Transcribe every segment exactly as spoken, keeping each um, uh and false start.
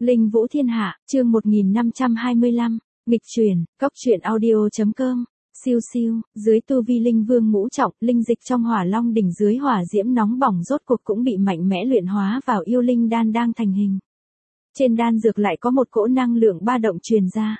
Linh Vũ Thiên Hạ, chương một nghìn năm trăm hai mươi lăm, nghịch truyền, cóc truyện audio chấm com. Siêu siêu, dưới tu vi linh vương ngũ trọng, linh dịch trong hỏa long đỉnh dưới hỏa diễm nóng bỏng rốt cuộc cũng bị mạnh mẽ luyện hóa vào yêu linh đan đang thành hình. Trên đan dược lại có một cỗ năng lượng ba động truyền ra.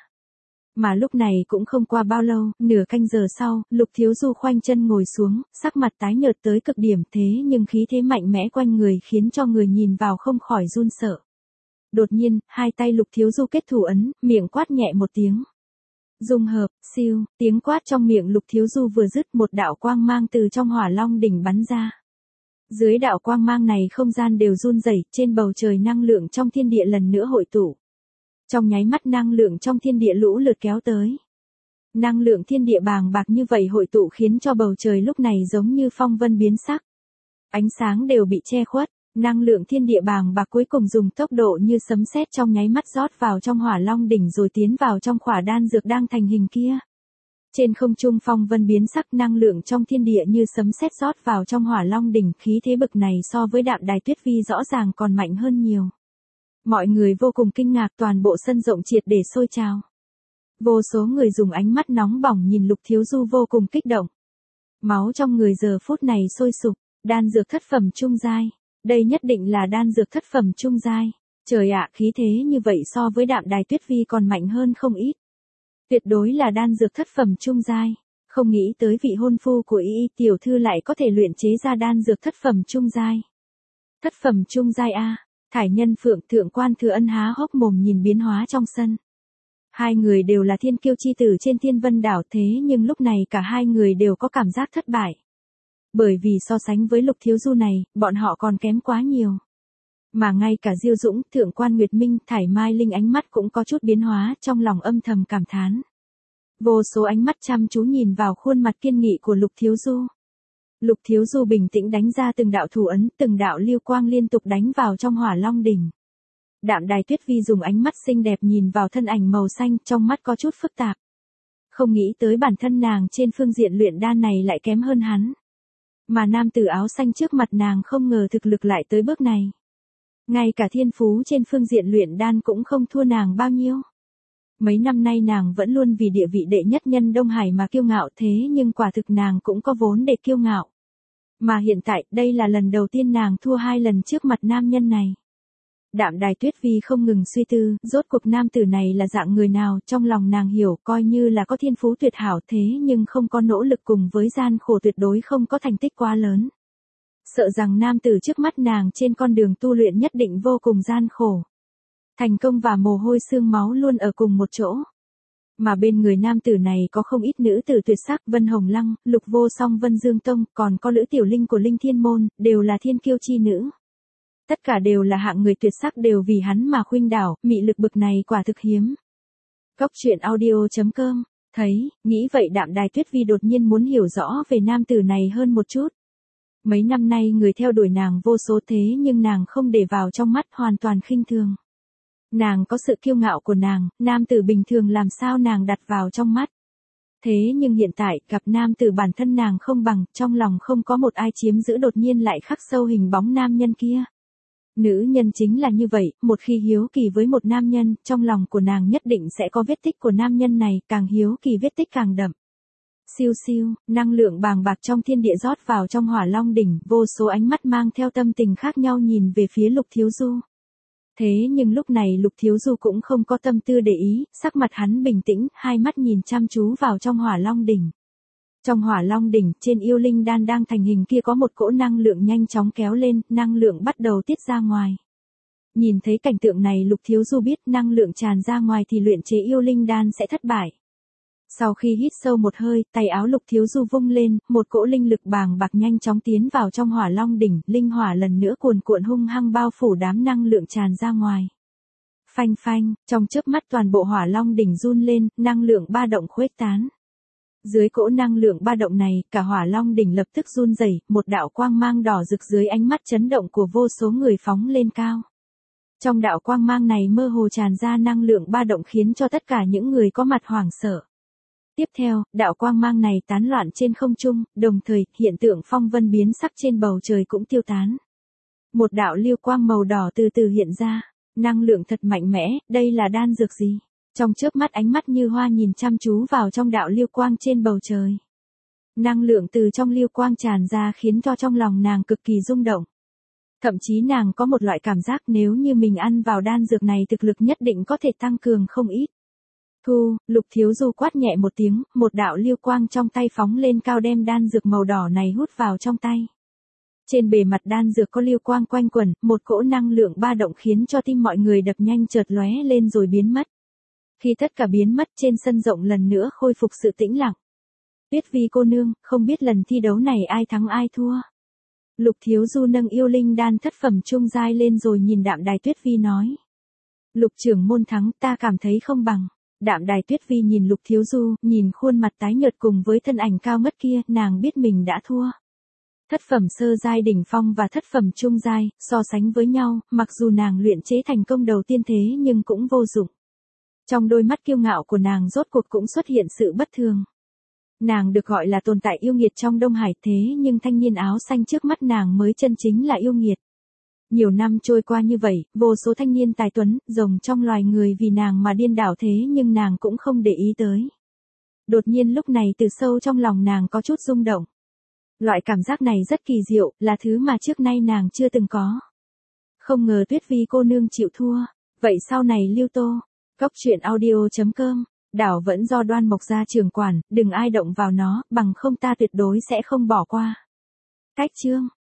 Mà lúc này cũng không qua bao lâu, nửa canh giờ sau, Lục Thiếu Du khoanh chân ngồi xuống, sắc mặt tái nhợt tới cực điểm thế nhưng khí thế mạnh mẽ quanh người khiến cho người nhìn vào không khỏi run sợ. Đột nhiên, hai tay Lục Thiếu Du kết thủ ấn, miệng quát nhẹ một tiếng. Dung hợp, siêu, tiếng quát trong miệng Lục Thiếu Du vừa dứt, một đạo quang mang từ trong hỏa long đỉnh bắn ra. Dưới đạo quang mang này không gian đều run rẩy, trên bầu trời năng lượng trong thiên địa lần nữa hội tụ. Trong nháy mắt năng lượng trong thiên địa lũ lượt kéo tới. Năng lượng thiên địa bàng bạc như vậy hội tụ khiến cho bầu trời lúc này giống như phong vân biến sắc. Ánh sáng đều bị che khuất, năng lượng thiên địa bàng bạc cuối cùng dùng tốc độ như sấm sét trong nháy mắt rót vào trong hỏa long đỉnh rồi tiến vào trong khỏa đan dược đang thành hình kia. Trên không trung phong vân biến sắc, năng lượng trong thiên địa như sấm sét rót vào trong hỏa long đỉnh, khí thế bực này so với Đạm Đài Tuyết Vi rõ ràng còn mạnh hơn nhiều. Mọi người vô cùng kinh ngạc, toàn bộ sân rộng triệt để sôi trào. Vô số người dùng ánh mắt nóng bỏng nhìn Lục Thiếu Du vô cùng kích động. Máu trong người giờ phút này sôi sục, đan dược thất phẩm trung giai. Đây nhất định là đan dược thất phẩm trung giai. Trời ạ, khí thế như vậy so với Đạm Đài Tuyết Vi còn mạnh hơn không ít. Tuyệt đối là đan dược thất phẩm trung giai. Không nghĩ tới vị hôn phu của Y Y tiểu thư lại có thể luyện chế ra đan dược thất phẩm trung giai. Thất phẩm trung giai a. Thải Nhân Phượng Thượng Quan Thừa Ân há hốc mồm nhìn biến hóa trong sân. Hai người đều là thiên kiêu chi tử trên Thiên Vân đảo, thế nhưng lúc này cả hai người đều có cảm giác thất bại. Bởi vì so sánh với Lục Thiếu Du này, bọn họ còn kém quá nhiều. Mà ngay cả Diêu Dũng, Thượng Quan Nguyệt Minh, Thải Mai Linh ánh mắt cũng có chút biến hóa, trong lòng âm thầm cảm thán. Vô số ánh mắt chăm chú nhìn vào khuôn mặt kiên nghị của Lục Thiếu Du. Lục Thiếu Du bình tĩnh đánh ra từng đạo thủ ấn, từng đạo lưu quang liên tục đánh vào trong hỏa long đỉnh. Đạm Đài Tuyết Vi dùng ánh mắt xinh đẹp nhìn vào thân ảnh màu xanh, trong mắt có chút phức tạp. Không nghĩ tới bản thân nàng trên phương diện luyện đan này lại kém hơn hắn. Mà nam tử áo xanh trước mặt nàng không ngờ thực lực lại tới bước này. Ngay cả thiên phú trên phương diện luyện đan cũng không thua nàng bao nhiêu. Mấy năm nay nàng vẫn luôn vì địa vị đệ nhất nhân Đông Hải mà kiêu ngạo, thế nhưng quả thực nàng cũng có vốn để kiêu ngạo. Mà hiện tại, đây là lần đầu tiên nàng thua hai lần trước mặt nam nhân này. Đạm Đài Tuyết Vi không ngừng suy tư, rốt cuộc nam tử này là dạng người nào, trong lòng nàng hiểu, coi như là có thiên phú tuyệt hảo thế nhưng không có nỗ lực cùng với gian khổ tuyệt đối không có thành tích quá lớn. Sợ rằng nam tử trước mắt nàng trên con đường tu luyện nhất định vô cùng gian khổ. Thành công và mồ hôi xương máu luôn ở cùng một chỗ. Mà bên người nam tử này có không ít nữ tử tuyệt sắc, Vân Hồng Lăng, Lục Vô Song Vân Dương Tông, còn có Lữ Tiểu Linh của Linh Thiên Môn, đều là thiên kiêu chi nữ. Tất cả đều là hạng người tuyệt sắc, đều vì hắn mà khuynh đảo, mị lực bực này quả thực hiếm. Cóc truyện audio chấm com, thấy, nghĩ vậy Đạm Đài Tuyết Vi đột nhiên muốn hiểu rõ về nam tử này hơn một chút. Mấy năm nay người theo đuổi nàng vô số thế nhưng nàng không để vào trong mắt, hoàn toàn khinh thường. Nàng có sự kiêu ngạo của nàng, nam tử bình thường làm sao nàng đặt vào trong mắt. Thế nhưng hiện tại, gặp nam tử bản thân nàng không bằng, trong lòng không có một ai chiếm giữ, đột nhiên lại khắc sâu hình bóng nam nhân kia. Nữ nhân chính là như vậy, một khi hiếu kỳ với một nam nhân, trong lòng của nàng nhất định sẽ có vết tích của nam nhân này, càng hiếu kỳ vết tích càng đậm. Siêu siêu, năng lượng bàng bạc trong thiên địa rót vào trong hỏa long đỉnh, vô số ánh mắt mang theo tâm tình khác nhau nhìn về phía Lục Thiếu Du. Thế nhưng lúc này Lục Thiếu Du cũng không có tâm tư để ý, sắc mặt hắn bình tĩnh, hai mắt nhìn chăm chú vào trong hỏa long đỉnh. Trong hỏa long đỉnh, trên yêu linh đan đang thành hình kia có một cỗ năng lượng nhanh chóng kéo lên, năng lượng bắt đầu tiết ra ngoài. Nhìn thấy cảnh tượng này Lục Thiếu Du biết năng lượng tràn ra ngoài thì luyện chế yêu linh đan sẽ thất bại. Sau khi hít sâu một hơi, tay áo Lục Thiếu Du vung lên, một cỗ linh lực bàng bạc nhanh chóng tiến vào trong hỏa long đỉnh, linh hỏa lần nữa cuồn cuộn hung hăng bao phủ đám năng lượng tràn ra ngoài. Phanh phanh, trong chớp mắt toàn bộ hỏa long đỉnh run lên, năng lượng ba động khuếch tán. Dưới cỗ năng lượng ba động này, cả hỏa long đỉnh lập tức run rẩy, một đạo quang mang đỏ rực dưới ánh mắt chấn động của vô số người phóng lên cao. Trong đạo quang mang này mơ hồ tràn ra năng lượng ba động khiến cho tất cả những người có mặt hoảng sợ. Tiếp theo, đạo quang mang này tán loạn trên không trung, đồng thời, hiện tượng phong vân biến sắc trên bầu trời cũng tiêu tán. Một đạo lưu quang màu đỏ từ từ hiện ra. Năng lượng thật mạnh mẽ, đây là đan dược gì? Trong chớp mắt ánh mắt Như Hoa nhìn chăm chú vào trong đạo lưu quang trên bầu trời. Năng lượng từ trong lưu quang tràn ra khiến cho trong lòng nàng cực kỳ rung động. Thậm chí nàng có một loại cảm giác nếu như mình ăn vào đan dược này thực lực nhất định có thể tăng cường không ít. Thu, Lục Thiếu Du quát nhẹ một tiếng, một đạo lưu quang trong tay phóng lên cao đem đan dược màu đỏ này hút vào trong tay. Trên bề mặt đan dược có lưu quang quanh quẩn, một cỗ năng lượng ba động khiến cho tim mọi người đập nhanh chợt lóe lên rồi biến mất. Khi tất cả biến mất trên sân rộng lần nữa khôi phục sự tĩnh lặng. Tuyết Vi cô nương, không biết lần thi đấu này ai thắng ai thua. Lục Thiếu Du nâng yêu linh đan thất phẩm trung giai lên rồi nhìn Đạm Đài Tuyết Vi nói. Lục trưởng môn thắng, ta cảm thấy không bằng. Đạm Đài Tuyết Vi nhìn Lục Thiếu Du, nhìn khuôn mặt tái nhợt cùng với thân ảnh cao ngất kia, nàng biết mình đã thua. Thất phẩm sơ giai đỉnh phong và thất phẩm trung giai, so sánh với nhau, mặc dù nàng luyện chế thành công đầu tiên thế nhưng cũng vô dụng. Trong đôi mắt kiêu ngạo của nàng rốt cuộc cũng xuất hiện sự bất thường. Nàng được gọi là tồn tại yêu nghiệt trong Đông Hải thế nhưng thanh niên áo xanh trước mắt nàng mới chân chính là yêu nghiệt. Nhiều năm trôi qua như vậy, vô số thanh niên tài tuấn, rồng trong loài người vì nàng mà điên đảo thế nhưng nàng cũng không để ý tới. Đột nhiên lúc này từ sâu trong lòng nàng có chút rung động. Loại cảm giác này rất kỳ diệu, là thứ mà trước nay nàng chưa từng có. Không ngờ Tuyết Vi cô nương chịu thua, vậy sau này Lưu Tô, Cốc Truyện Audio chấm com, đảo vẫn do Đoan Mộc gia trưởng quản, đừng ai động vào nó, bằng không ta tuyệt đối sẽ không bỏ qua. Cách chương